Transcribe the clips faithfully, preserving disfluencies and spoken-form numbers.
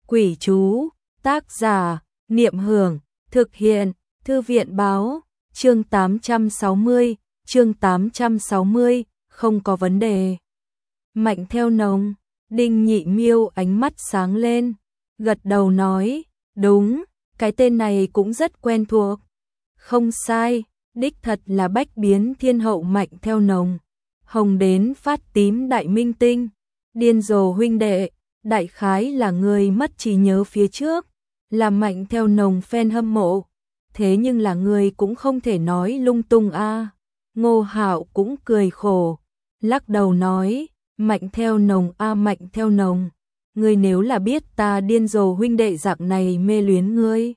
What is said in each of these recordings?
Quỷ chú, tác giả, Niệm Hưởng, thực hiện, Thư viện báo, chương tám trăm sáu mươi, chương tám trăm sáu mươi, không có vấn đề. Mạnh Theo Nồng, Đinh Nhị Miêu ánh mắt sáng lên, gật đầu nói, đúng, cái tên này cũng rất quen thuộc. Không sai, đích thật là bách biến thiên hậu Mạnh Theo Nồng, hồng đến phát tím đại minh tinh, điên rồ huynh đệ, đại khái là người mất trí nhớ phía trước, là Mạnh Theo Nồng fan hâm mộ, thế nhưng là người cũng không thể nói lung tung a. À. Ngô Hạo cũng cười khổ, lắc đầu nói, Mạnh Theo Nồng a à, Mạnh Theo Nồng, ngươi nếu là biết ta điên rồ huynh đệ dạng này mê luyến ngươi,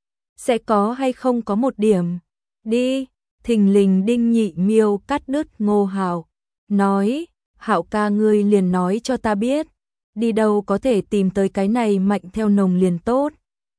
sẽ có hay không có một điểm. Đi, thình lình Đinh Nhị Miêu cắt đứt Ngô Hạo, nói, Hạo ca ngươi liền nói cho ta biết, đi đâu có thể tìm tới cái này Mạnh Theo Nồng liền tốt.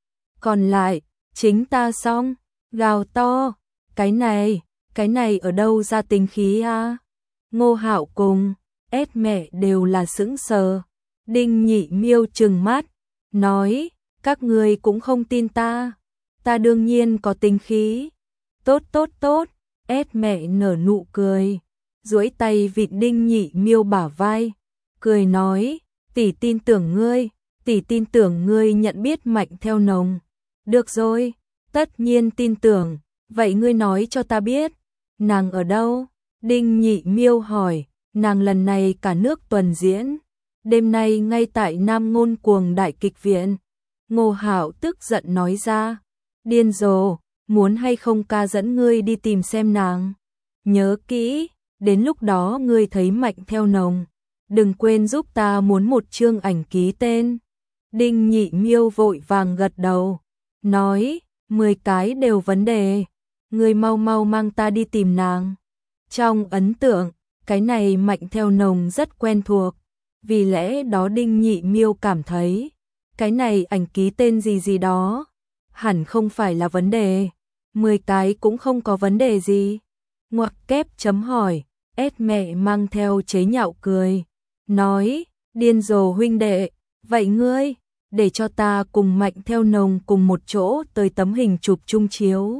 Còn lại, chính ta xong, gào to, cái này, cái này ở đâu ra tính khí a? À? Ngô Hạo cùng ét mẹ đều là sững sờ. Đinh Nhị Miêu trừng mắt, nói, các ngươi cũng không tin ta, ta đương nhiên có tính khí. Tốt tốt tốt, ét mẹ nở nụ cười, duỗi tay vịn Đinh Nhị Miêu bả vai, cười nói, tỷ tin tưởng ngươi, tỷ tin tưởng ngươi nhận biết Mạnh Theo Nồng. Được rồi, tất nhiên tin tưởng, vậy ngươi nói cho ta biết, nàng ở đâu? Đinh Nhị Miêu hỏi, nàng lần này cả nước tuần diễn, đêm nay ngay tại Nam Ngôn Cuồng Đại Kịch Viện. Ngô Hạo tức giận nói ra, điên rồ, muốn hay không ca dẫn ngươi đi tìm xem nàng. Nhớ kỹ, đến lúc đó ngươi thấy Mạnh Theo Nồng, đừng quên giúp ta muốn một chương ảnh ký tên. Đinh Nhị Miêu vội vàng gật đầu, nói, mười cái đều vấn đề, ngươi mau mau mang ta đi tìm nàng. Trong ấn tượng, cái này Mạnh Theo Nồng rất quen thuộc, vì lẽ đó Đinh Nhị Miêu cảm thấy, cái này ảnh ký tên gì gì đó, hẳn không phải là vấn đề, mười cái cũng không có vấn đề gì. Ngoặc kép chấm hỏi, ét mẹ mang theo chế nhạo cười, nói, điên rồ huynh đệ, vậy ngươi, để cho ta cùng Mạnh Theo Nồng cùng một chỗ tới tấm hình chụp chung chiếu.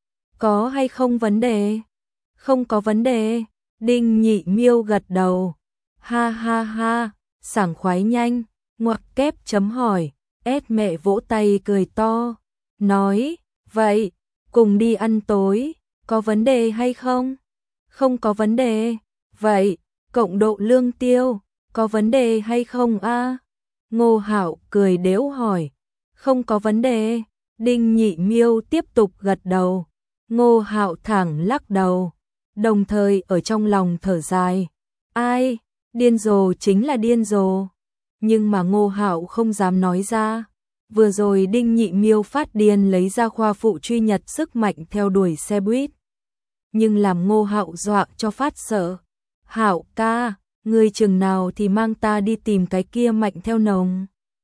Có hay không vấn đề? Không có vấn đề, Đinh Nhị Miêu gật đầu, ha ha ha, sảng khoái nhanh, ngoặc kép chấm hỏi, ét mẹ vỗ tay cười to, nói, vậy, cùng đi ăn tối, có vấn đề hay không? Không có vấn đề, vậy, cộng độ lương tiêu, có vấn đề hay không a? À? Ngô Hạo cười đếu hỏi, không có vấn đề, Đinh Nhị Miêu tiếp tục gật đầu, Ngô Hạo thẳng lắc đầu, đồng thời ở trong lòng thở dài, ai, điên rồ chính là điên rồ, nhưng mà Ngô Hạo không dám nói ra. Vừa rồi Đinh Nhị Miêu phát điên lấy ra khoa phụ truy nhật sức mạnh theo đuổi xe buýt, nhưng làm Ngô Hạo dọa cho phát sợ. Hạo ca, ngươi chừng nào thì mang ta đi tìm cái kia Mạnh Theo Nồng?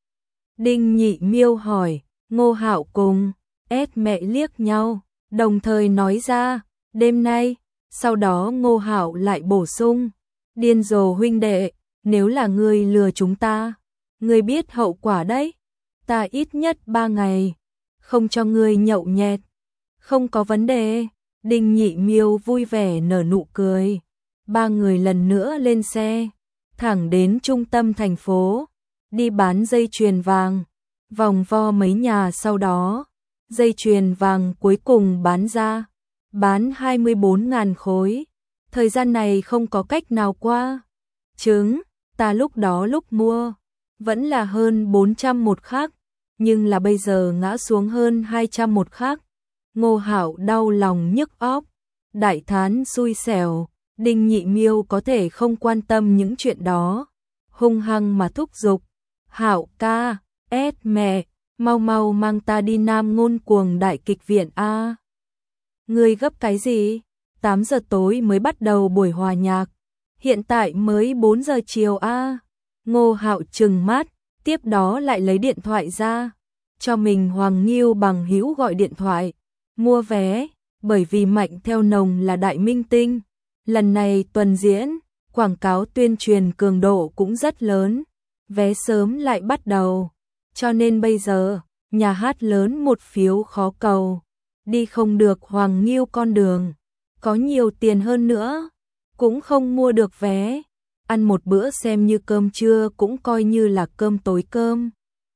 Đinh Nhị Miêu hỏi. Ngô Hạo cùng ét mẹ liếc nhau, đồng thời nói ra, đêm nay. Sau đó Ngô Hạo lại bổ sung, điên rồ huynh đệ, nếu là ngươi lừa chúng ta, ngươi biết hậu quả đấy. Ta ít nhất ba ngày, không cho ngươi nhậu nhẹt. Không có vấn đề, Đinh Nhị Miêu vui vẻ nở nụ cười. Ba người lần nữa lên xe, thẳng đến trung tâm thành phố, đi bán dây chuyền vàng, vòng vo mấy nhà sau đó, dây chuyền vàng cuối cùng bán ra, bán hai mươi bốn nghìn khối. Thời gian này không có cách nào qua. Trứng, ta lúc đó lúc mua, vẫn là hơn bốn trăm một khắc, nhưng là bây giờ ngã xuống hơn hai trăm một khắc. Ngô Hạo đau lòng nhức óc, đại thán xui xẻo, Đinh Nhị Miêu có thể không quan tâm những chuyện đó, hung hăng mà thúc giục, Hạo ca, ét mẹ, mau mau mang ta đi Nam Ngôn Cuồng Đại Kịch Viện a. Ngươi gấp cái gì? tám giờ tối mới bắt đầu buổi hòa nhạc, hiện tại mới bốn giờ chiều a. Ngô Hạo trừng mắt, tiếp đó lại lấy điện thoại ra, cho mình Hoàng Nghiêu bằng hữu gọi điện thoại, mua vé, bởi vì Mạnh Theo Nồng là đại minh tinh, lần này tuần diễn, quảng cáo tuyên truyền cường độ cũng rất lớn, vé sớm lại bắt đầu. cho nên bây giờ, nhà hát lớn một phiếu khó cầu, đi không được Hoàng Nghiêu con đường, có nhiều tiền hơn nữa, cũng không mua được vé, ăn một bữa xem như cơm trưa cũng coi như là cơm tối cơm.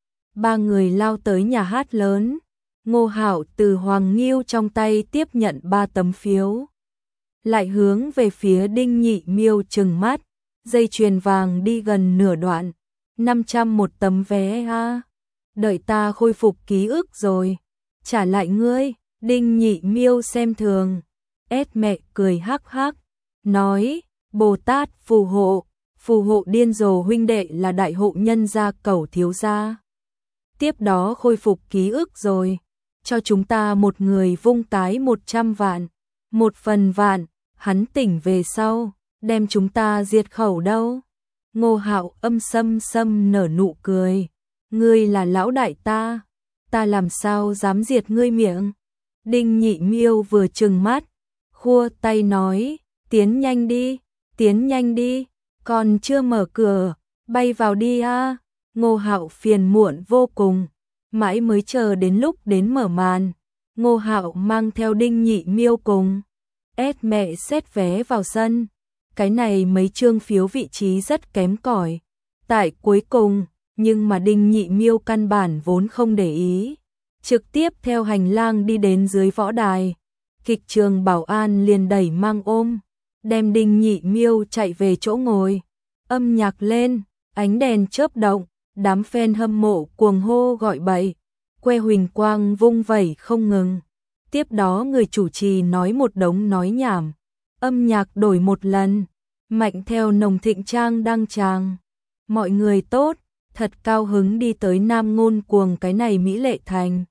Ba người lao tới nhà hát lớn, Ngô Hạo từ Hoàng Nghiêu trong tay tiếp nhận ba tấm phiếu, lại hướng về phía Đinh Nhị Miêu trừng mắt, dây chuyền vàng đi gần nửa đoạn, năm trăm một tấm vé a. Đợi ta khôi phục ký ức rồi, trả lại ngươi. Đinh Nhị Miêu xem thường, ét mẹ cười hắc hắc, nói, Bồ Tát phù hộ, phù hộ điên rồ huynh đệ là đại hộ nhân gia Cẩu thiếu gia. Tiếp đó khôi phục ký ức rồi, cho chúng ta một người vung cái một trăm vạn, một phần vạn, hắn tỉnh về sau, đem chúng ta diệt khẩu đâu. Ngô Hạo âm sâm sâm nở nụ cười, ngươi là lão đại ta, ta làm sao dám diệt ngươi miệng. Đinh Nhị Miêu vừa trừng mắt, khua tay nói, tiến nhanh đi, tiến nhanh đi, còn chưa mở cửa, bay vào đi a. Ngô Hạo phiền muộn vô cùng, mãi mới chờ đến lúc đến mở màn, Ngô Hạo mang theo Đinh Nhị Miêu cùng ét mẹ xét vé vào sân. Cái này mấy chương phiếu vị trí rất kém cỏi, tại cuối cùng, nhưng mà Đinh Nhị Miêu căn bản vốn không để ý, trực tiếp theo hành lang đi đến dưới võ đài. Kịch trường bảo an liền đẩy mang ôm, đem Đinh Nhị Miêu chạy về chỗ ngồi. Âm nhạc lên, ánh đèn chớp động, đám fan hâm mộ cuồng hô gọi bậy, que huỳnh quang vung vẩy không ngừng. Tiếp đó người chủ trì nói một đống nói nhảm, âm nhạc đổi một lần, Mạnh Theo Nồng thịnh trang đăng tràng. Mọi người tốt, thật cao hứng đi tới Nam Ngôn Cuồng cái này mỹ lệ thành.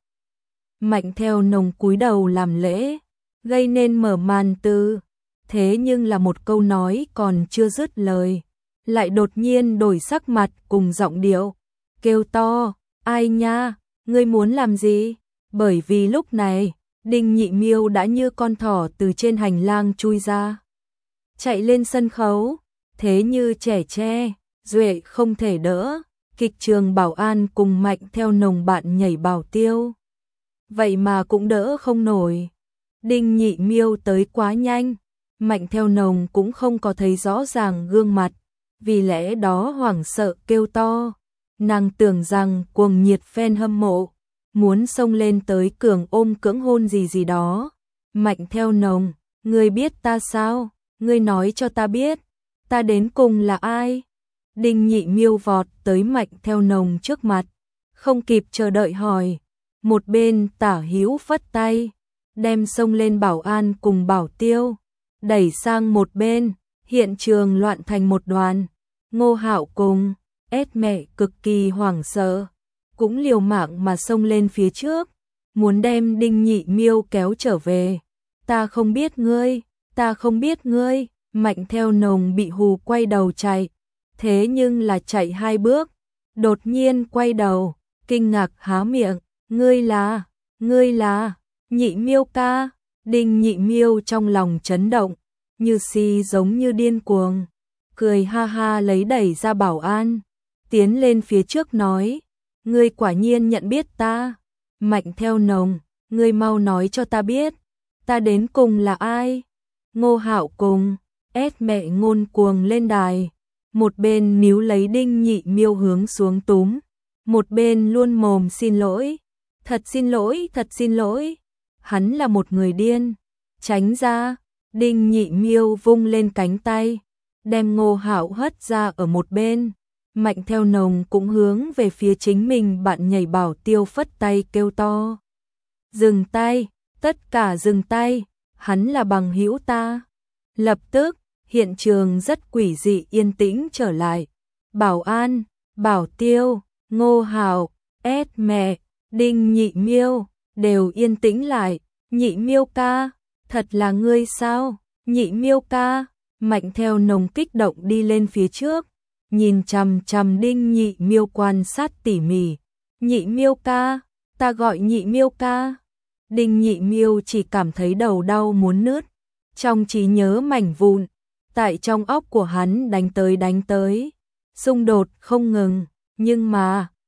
Mạnh Theo Nồng cúi đầu làm lễ, gây nên mở màn từ, thế nhưng là một câu nói còn chưa dứt lời, lại đột nhiên đổi sắc mặt cùng giọng điệu, kêu to, ai nha, ngươi muốn làm gì? Bởi vì lúc này, Đinh Nhị Miêu đã như con thỏ từ trên hành lang chui ra, chạy lên sân khấu, thế như trẻ tre, duệ không thể đỡ. Kịch trường bảo an cùng Mạnh Theo Nồng bạn nhảy bảo tiêu, vậy mà cũng đỡ không nổi. Đinh Nhị Miêu tới quá nhanh, Mạnh Theo Nồng cũng không có thấy rõ ràng gương mặt, vì lẽ đó hoảng sợ kêu to. Nàng tưởng rằng cuồng nhiệt fan hâm mộ muốn xông lên tới cường ôm cưỡng hôn gì gì đó. Mạnh Theo Nồng, ngươi biết ta sao? Ngươi nói cho ta biết, ta đến cùng là ai? Đinh Nhị Miêu vọt tới Mạnh Theo Nồng trước mặt, không kịp chờ đợi hỏi. Một bên Tả Hữu phất tay, đem xông lên bảo an cùng bảo tiêu đẩy sang một bên, hiện trường loạn thành một đoàn. Ngô Hạo cùng ét mẹ cực kỳ hoảng sợ, cũng liều mạng mà xông lên phía trước, muốn đem Đinh Nhị Miêu kéo trở về. Ta không biết ngươi, ta không biết ngươi. Mạnh Theo Nồng bị hù quay đầu chạy, thế nhưng là chạy hai bước, đột nhiên quay đầu, kinh ngạc há miệng, ngươi là, ngươi là, Nhị Miêu ca. Đinh Nhị Miêu trong lòng chấn động, như si giống như điên cuồng, cười ha ha lấy đẩy ra bảo an, tiến lên phía trước nói, ngươi quả nhiên nhận biết ta. Mạnh Theo Nồng, ngươi mau nói cho ta biết, ta đến cùng là ai? Ngô Hạo cùng ét mẹ Ngôn Cuồng lên đài, một bên níu lấy Đinh Nhị Miêu hướng xuống túm, một bên luôn mồm xin lỗi, thật xin lỗi, thật xin lỗi, hắn là một người điên, tránh ra. Đinh Nhị Miêu vung lên cánh tay, đem Ngô Hạo hất ra ở một bên. Mạnh Theo Nồng cũng hướng về phía chính mình bạn nhảy bảo tiêu phất tay kêu to, dừng tay, tất cả dừng tay, hắn là bằng hữu ta. Lập tức, hiện trường rất quỷ dị yên tĩnh trở lại. Bảo an, bảo tiêu, Ngô Hạo, ét mẹ, Đinh Nhị Miêu đều yên tĩnh lại. Nhị Miêu ca, thật là ngươi sao? Nhị Miêu ca. Mạnh Theo Nồng kích động đi lên phía trước, nhìn chằm chằm Đinh Nhị Miêu quan sát tỉ mỉ. Nhị Miêu ca, ta gọi Nhị Miêu ca. Đinh Nhị Miêu chỉ cảm thấy đầu đau muốn nứt, trong trí nhớ mảnh vụn, tại trong óc của hắn đánh tới đánh tới, xung đột không ngừng, nhưng mà,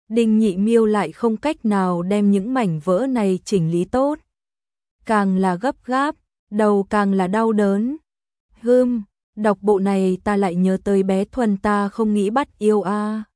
Đinh Nhị Miêu lại không cách nào đem những mảnh vỡ này chỉnh lý tốt. Càng là gấp gáp, đầu càng là đau đớn. Hừm, đọc bộ này ta lại nhớ tới bé Thuần ta không nghĩ bắt yêu a.